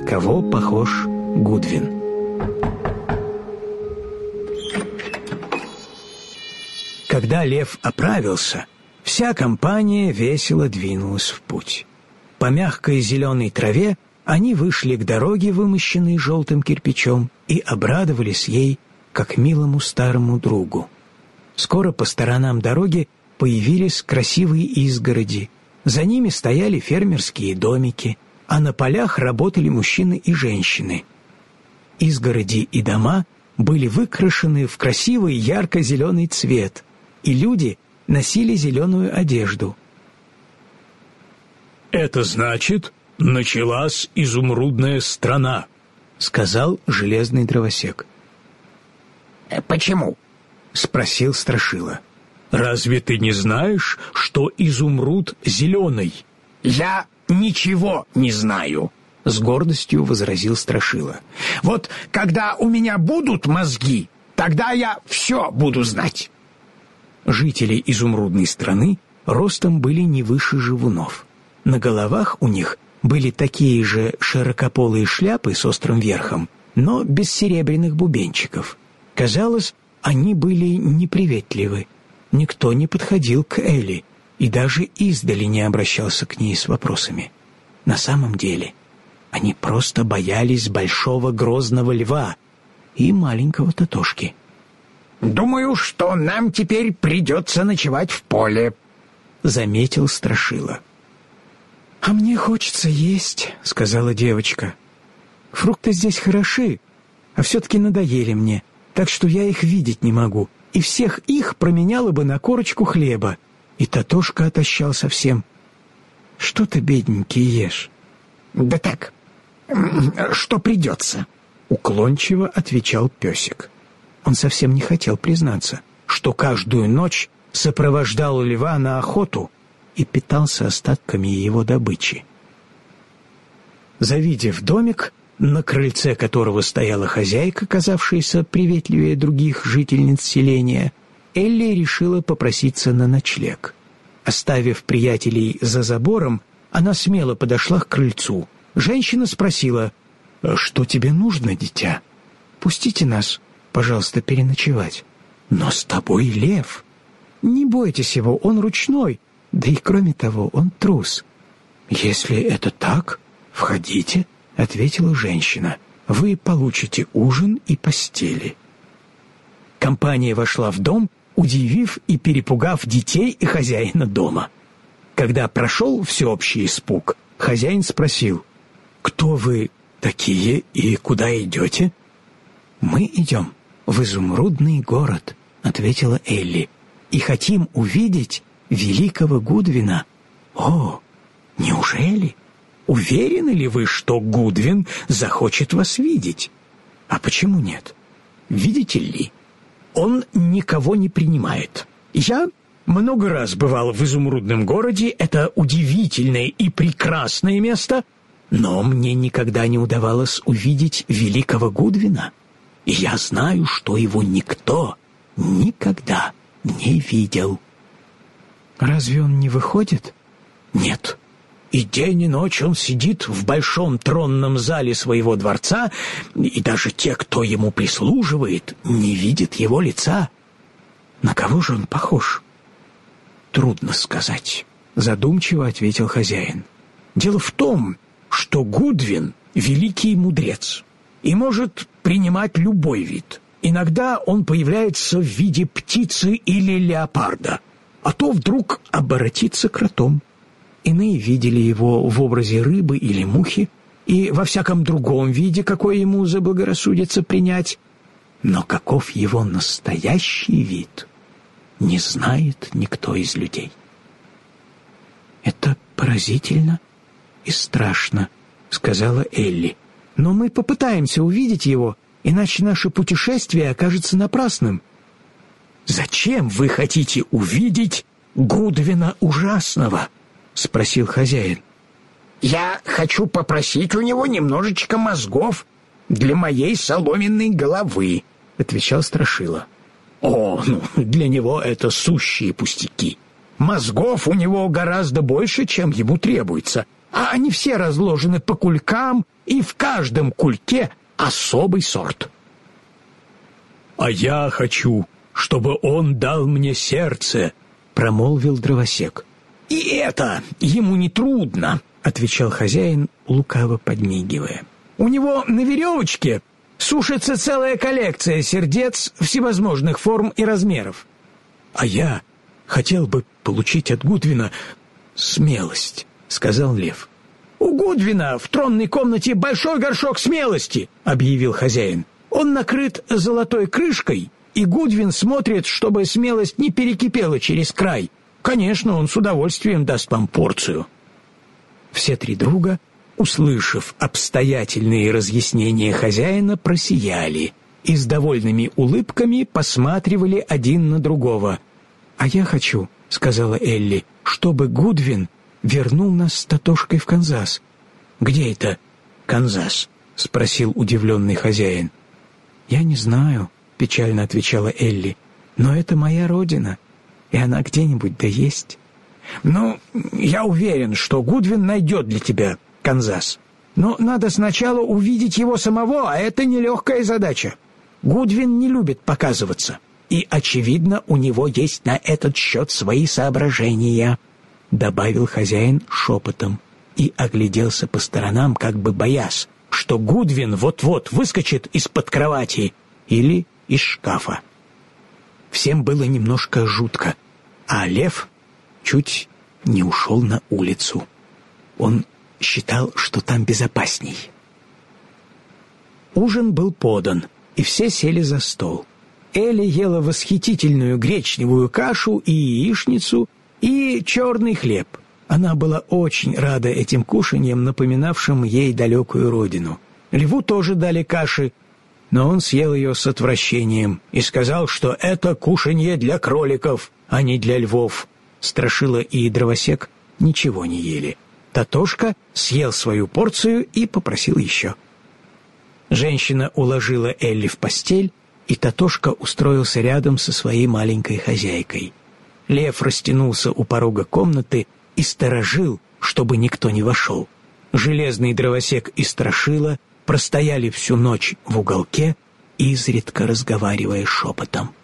кого похож Гудвин. Когда лев оправился, вся компания весело двинулась в путь. По мягкой зеленой траве они вышли к дороге, вымощенной желтым кирпичом, и обрадовались ей, как милому старому другу. Скоро по сторонам дороги появились красивые изгороди. За ними стояли фермерские домики, а на полях работали мужчины и женщины. Изгороди и дома были выкрашены в красивый ярко-зеленый цвет, и люди носили зеленую одежду. «Это значит, началась изумрудная страна», — сказал железный дровосек. «Почему?» — спросил Страшила. «Разве ты не знаешь, что изумруд зеленый?» «Я ничего не знаю», — с гордостью возразил Страшила. «Вот когда у меня будут мозги, тогда я все буду знать». Жители изумрудной страны ростом были не выше живунов. На головах у них были такие же широкополые шляпы с острым верхом, но без серебряных бубенчиков. Казалось, они были неприветливы. Никто не подходил к Элли и даже издали не обращался к ней с вопросами. На самом деле они просто боялись большого грозного льва и маленького Тотошки. «Думаю, что нам теперь придется ночевать в поле», — заметил Страшила. «А мне хочется есть», — сказала девочка. «Фрукты здесь хороши, а все-таки надоели мне, так что я их видеть не могу, и всех их променяла бы на корочку хлеба». И Тотошка отощал совсем. «Что ты, бедненький, ешь?» «Да так, что придется», — уклончиво отвечал песик. Он совсем не хотел признаться, что каждую ночь сопровождал льва на охоту и питался остатками его добычи. Завидев домик, на крыльце которого стояла хозяйка, казавшаяся приветливее других жительниц селения, Элли решила попроситься на ночлег. Оставив приятелей за забором, она смело подошла к крыльцу. Женщина спросила: «Что тебе нужно, дитя? Пустите нас, пожалуйста, переночевать. Но с тобой лев. Не бойтесь его, он ручной, да и кроме того, он трус». «Если это так, входите», — ответила женщина. «Вы получите ужин и постели». Компания вошла в дом, удивив и перепугав детей и хозяина дома. Когда прошел всеобщий испуг, хозяин спросил: «Кто вы такие и куда идете?» «Мы идем в изумрудный город», — ответила Элли, «и хотим увидеть великого Гудвина». «О, неужели? Уверены ли вы, что Гудвин захочет вас видеть?» «А почему нет? Видите ли, он никого не принимает. Я много раз бывал в изумрудном городе, это удивительное и прекрасное место, но мне никогда не удавалось увидеть великого Гудвина. И я знаю, что его никто никогда не видел». «Разве он не выходит?» «Нет. И день и ночь он сидит в большом тронном зале своего дворца, и даже те, кто ему прислуживает, не видят его лица». «На кого же он похож?» «Трудно сказать», — задумчиво ответил хозяин. «Дело в том, что Гудвин — великий мудрец и может принимать любой вид. Иногда он появляется в виде птицы или леопарда, а то вдруг оборотится кротом. Иные видели его в образе рыбы или мухи и во всяком другом виде, какой ему заблагорассудится принять. Но каков его настоящий вид, не знает никто из людей». «Это поразительно и страшно», — сказала Элли. «Но мы попытаемся увидеть его, иначе наше путешествие окажется напрасным». «Зачем вы хотите увидеть Гудвина ужасного?» — спросил хозяин. «Я хочу попросить у него немножечко мозгов для моей соломенной головы», — отвечал Страшила. «О, для него это сущие пустяки. Мозгов у него гораздо больше, чем ему требуется, а они все разложены по кулькам, и в каждом кульке особый сорт. «А я хочу, чтобы он дал мне сердце», — промолвил дровосек. «И это ему не трудно», — отвечал хозяин, лукаво подмигивая. «У него на веревочке сушится целая коллекция сердец всевозможных форм и размеров». «А я хотел бы получить от Гудвина смелость», — сказал Лев. «У Гудвина в тронной комнате большой горшок смелости», — объявил хозяин. «Он накрыт золотой крышкой, и Гудвин смотрит, чтобы смелость не перекипела через край. Конечно, он с удовольствием даст вам порцию». Все три друга, услышав обстоятельные разъяснения хозяина, просияли и с довольными улыбками посматривали один на другого. «А я хочу, — сказала Элли, — чтобы Гудвин вернул нас с Татошкой в Канзас». «Где это Канзас?» — спросил удивленный хозяин. «Я не знаю, — печально отвечала Элли, — но это моя родина, и она где-нибудь да есть». «Ну, я уверен, что Гудвин найдет для тебя Канзас. Но надо сначала увидеть его самого, а это нелегкая задача. Гудвин не любит показываться, и, очевидно, у него есть на этот счет свои соображения», — добавил хозяин шепотом и огляделся по сторонам, как бы боясь, что Гудвин вот-вот выскочит из-под кровати или из шкафа. Всем было немножко жутко, а Лев чуть не ушел на улицу. Он считал, что там безопасней. Ужин был подан, и все сели за стол. Элли ела восхитительную гречневую кашу и яичницу, и черный хлеб. Она была очень рада этим кушаньям, напоминавшим ей далекую родину. Льву тоже дали каши, но он съел ее с отвращением и сказал, что это кушанье для кроликов, а не для львов. Страшила и дровосек ничего не ели. Татошка съел свою порцию и попросил еще. Женщина уложила Элли в постель, и Татошка устроился рядом со своей маленькой хозяйкой. Лев растянулся у порога комнаты и сторожил, чтобы никто не вошел. Железный дровосек и Страшила простояли всю ночь в уголке, изредка разговаривая шепотом.